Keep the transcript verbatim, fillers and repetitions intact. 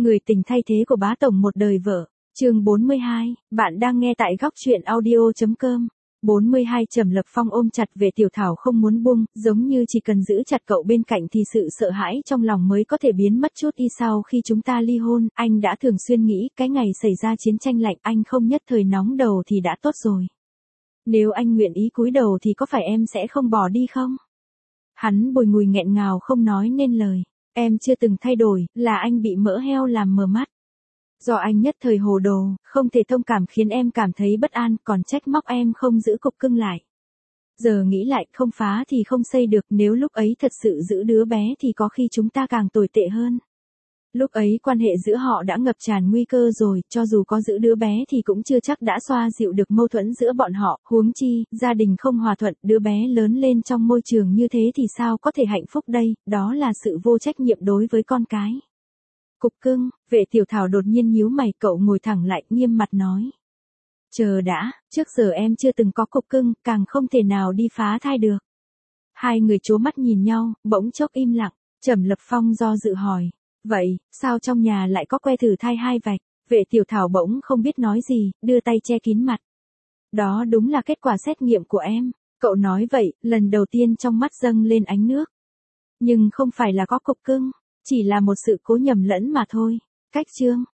Người tình thay thế của bá tổng một đời vợ. Chương bốn mươi hai, bạn đang nghe tại góc truyện audio chấm com. bốn mươi hai Trầm Lập Phong ôm chặt Vệ Tiểu Thảo không muốn buông, giống như chỉ cần giữ chặt cậu bên cạnh thì sự sợ hãi trong lòng mới có thể biến mất chút đi. Sau khi chúng ta ly hôn, anh đã thường xuyên nghĩ cái ngày xảy ra chiến tranh lạnh anh không nhất thời nóng đầu thì đã tốt rồi. Nếu anh nguyện ý cúi đầu thì có phải em sẽ không bỏ đi không? Hắn bùi ngùi nghẹn ngào không nói nên lời. Em chưa từng thay đổi, là anh bị mỡ heo làm mờ mắt. Do anh nhất thời hồ đồ, không thể thông cảm khiến em cảm thấy bất an, còn trách móc em không giữ cục cưng lại. Giờ nghĩ lại, không phá thì không xây được, nếu lúc ấy thật sự giữ đứa bé thì có khi chúng ta càng tồi tệ hơn. Lúc ấy quan hệ giữa họ đã ngập tràn nguy cơ rồi, cho dù có giữ đứa bé thì cũng chưa chắc đã xoa dịu được mâu thuẫn giữa bọn họ, huống chi, gia đình không hòa thuận, đứa bé lớn lên trong môi trường như thế thì sao có thể hạnh phúc đây, đó là sự vô trách nhiệm đối với con cái. Cục cưng, Vệ Tiểu Thảo đột nhiên nhíu mày, cậu ngồi thẳng lại, nghiêm mặt nói. Chờ đã, trước giờ em chưa từng có cục cưng, càng không thể nào đi phá thai được. Hai người trố mắt nhìn nhau, bỗng chốc im lặng, Trầm Lập Phong do dự hỏi. Vậy, sao trong nhà lại có que thử thai hai vạch? Vệ Tiểu Thảo bỗng không biết nói gì, đưa tay che kín mặt. Đó đúng là kết quả xét nghiệm của em. Cậu nói vậy, lần đầu tiên trong mắt dâng lên ánh nước. Nhưng không phải là có cục cưng, chỉ là một sự cố nhầm lẫn mà thôi. Cách chương,